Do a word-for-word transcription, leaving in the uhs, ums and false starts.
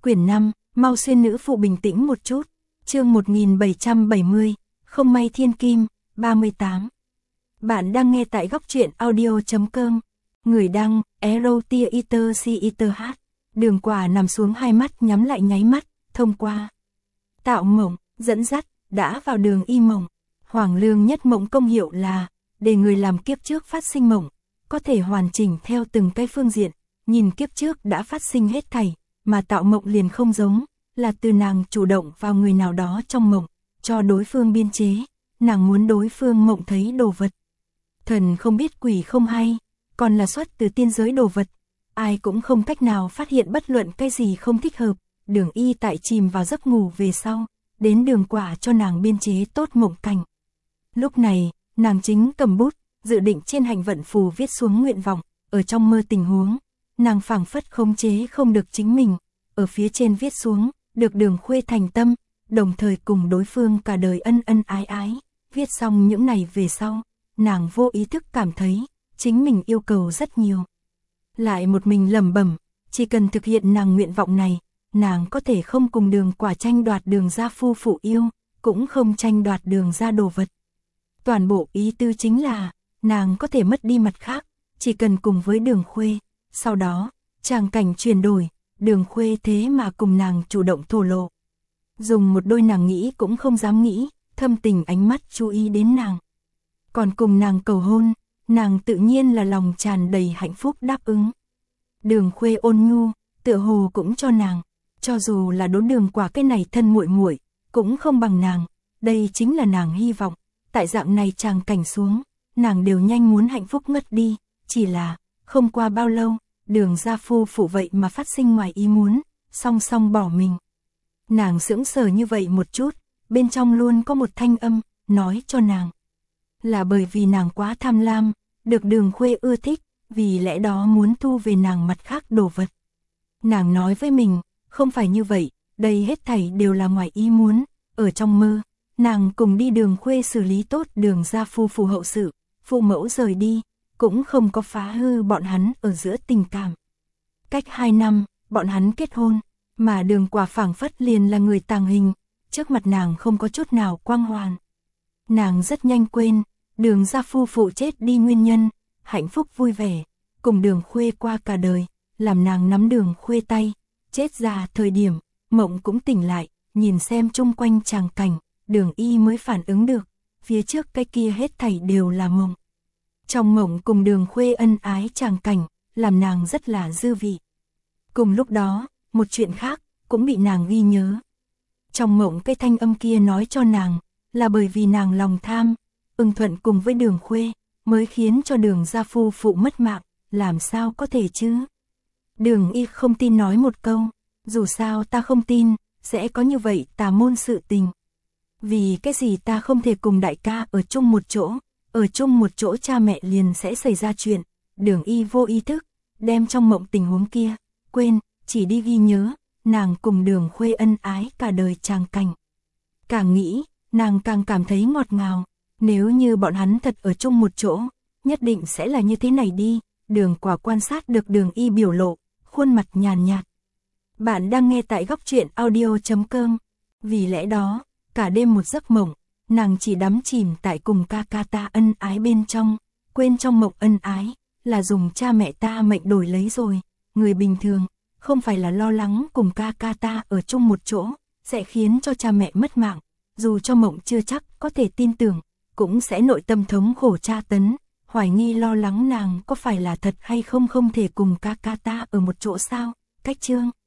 Quyển năm, mau xuyên nữ phụ bình tĩnh một chút. Chương một nghìn bảy trăm bảy mươi, không may thiên kim, ba mươi tám. Bạn đang nghe tại góc truyện audio chấm com. Người đăng, Erotia Iter Si Iter H. Đường Quả nằm xuống, hai mắt nhắm lại nháy mắt, thông qua tạo mộng, dẫn dắt, đã vào đường y mộng. Hoàng lương nhất mộng công hiệu là, để người làm kiếp trước phát sinh mộng, có thể hoàn chỉnh theo từng cái phương diện, nhìn kiếp trước đã phát sinh hết thảy, mà tạo mộng liền không giống, là từ nàng chủ động vào người nào đó trong mộng, cho đối phương biên chế, nàng muốn đối phương mộng thấy đồ vật. Thần không biết quỷ không hay, còn là xuất từ tiên giới đồ vật, ai cũng không cách nào phát hiện bất luận cái gì không thích hợp. Đường y tại chìm vào giấc ngủ về sau, đến Đường Quả cho nàng biên chế tốt mộng cảnh. Lúc này, nàng chính cầm bút, dự định trên hành vận phù viết xuống nguyện vọng, ở trong mơ tình huống, nàng phảng phất khống chế không được chính mình, ở phía trên viết xuống, được Đường Khuê thành tâm, đồng thời cùng đối phương cả đời ân ân ái ái. Viết xong những này về sau, nàng vô ý thức cảm thấy, chính mình yêu cầu rất nhiều. Lại một mình lẩm bẩm, chỉ cần thực hiện nàng nguyện vọng này, nàng có thể không cùng Đường Quả tranh đoạt Đường gia phu phụ yêu, cũng không tranh đoạt Đường gia đồ vật. Toàn bộ ý tư chính là, nàng có thể mất đi mặt khác, chỉ cần cùng với Đường Khuê. Sau đó, tràng cảnh chuyển đổi, Đường Khuê thế mà cùng nàng chủ động thổ lộ. Dùng một đôi nàng nghĩ cũng không dám nghĩ, thâm tình ánh mắt chú ý đến nàng. Còn cùng nàng cầu hôn, nàng tự nhiên là lòng tràn đầy hạnh phúc đáp ứng. Đường Khuê ôn nhu, tựa hồ cũng cho nàng, cho dù là đốn Đường Quả cái này thân muội muội, cũng không bằng nàng, đây chính là nàng hy vọng. Tại dạng này tràng cảnh xuống, nàng đều nhanh muốn hạnh phúc ngất đi, chỉ là, không qua bao lâu, Đường gia phu phụ vậy mà phát sinh ngoài ý muốn, song song bỏ mình. Nàng sững sờ như vậy một chút, bên trong luôn có một thanh âm, nói cho nàng. Là bởi vì nàng quá tham lam, được Đường Khuê ưa thích, vì lẽ đó muốn thu về nàng mặt khác đồ vật. Nàng nói với mình, không phải như vậy, đây hết thảy đều là ngoài ý muốn, ở trong mơ. Nàng cùng đi Đường Khuê xử lý tốt Đường gia phu phụ hậu sự, phụ mẫu rời đi, cũng không có phá hư bọn hắn ở giữa tình cảm. Cách hai năm, bọn hắn kết hôn, mà Đường Quả phảng phất liền là người tàng hình, trước mặt nàng không có chút nào quang hoàn. Nàng rất nhanh quên, Đường gia phu phụ chết đi nguyên nhân, hạnh phúc vui vẻ, cùng Đường Khuê qua cả đời, làm nàng nắm Đường Khuê tay, chết già thời điểm, mộng cũng tỉnh lại, nhìn xem chung quanh tràng cảnh. Đường y mới phản ứng được, phía trước cái kia hết thảy đều là mộng. Trong mộng cùng Đường Khuê ân ái tràng cảnh, làm nàng rất là dư vị. Cùng lúc đó, một chuyện khác, cũng bị nàng ghi nhớ. Trong mộng cái thanh âm kia nói cho nàng, là bởi vì nàng lòng tham, ưng thuận cùng với Đường Khuê, mới khiến cho Đường gia phu phụ mất mạng, làm sao có thể chứ? Đường y không tin nói một câu, dù sao ta không tin, sẽ có như vậy tà môn sự tình. Vì cái gì ta không thể cùng đại ca ở chung một chỗ, ở chung một chỗ cha mẹ liền sẽ xảy ra chuyện. Đường y vô ý thức, đem trong mộng tình huống kia, quên, chỉ đi ghi nhớ, nàng cùng Đường Khuê ân ái cả đời tràng cảnh. Càng nghĩ, nàng càng cảm thấy ngọt ngào, nếu như bọn hắn thật ở chung một chỗ, nhất định sẽ là như thế này đi. Đường Quả quan sát được Đường y biểu lộ, khuôn mặt nhàn nhạt. Bạn đang nghe tại góc truyện audio chấm com, vì lẽ đó, cả đêm một giấc mộng, nàng chỉ đắm chìm tại cùng ca ca ta ân ái bên trong, quên trong mộng ân ái, là dùng cha mẹ ta mệnh đổi lấy rồi. Người bình thường, không phải là lo lắng cùng ca ca ta ở chung một chỗ, sẽ khiến cho cha mẹ mất mạng, dù cho mộng chưa chắc có thể tin tưởng, cũng sẽ nội tâm thống khổ tra tấn, hoài nghi lo lắng nàng có phải là thật hay không không thể cùng ca ca ta ở một chỗ sao. Cách chương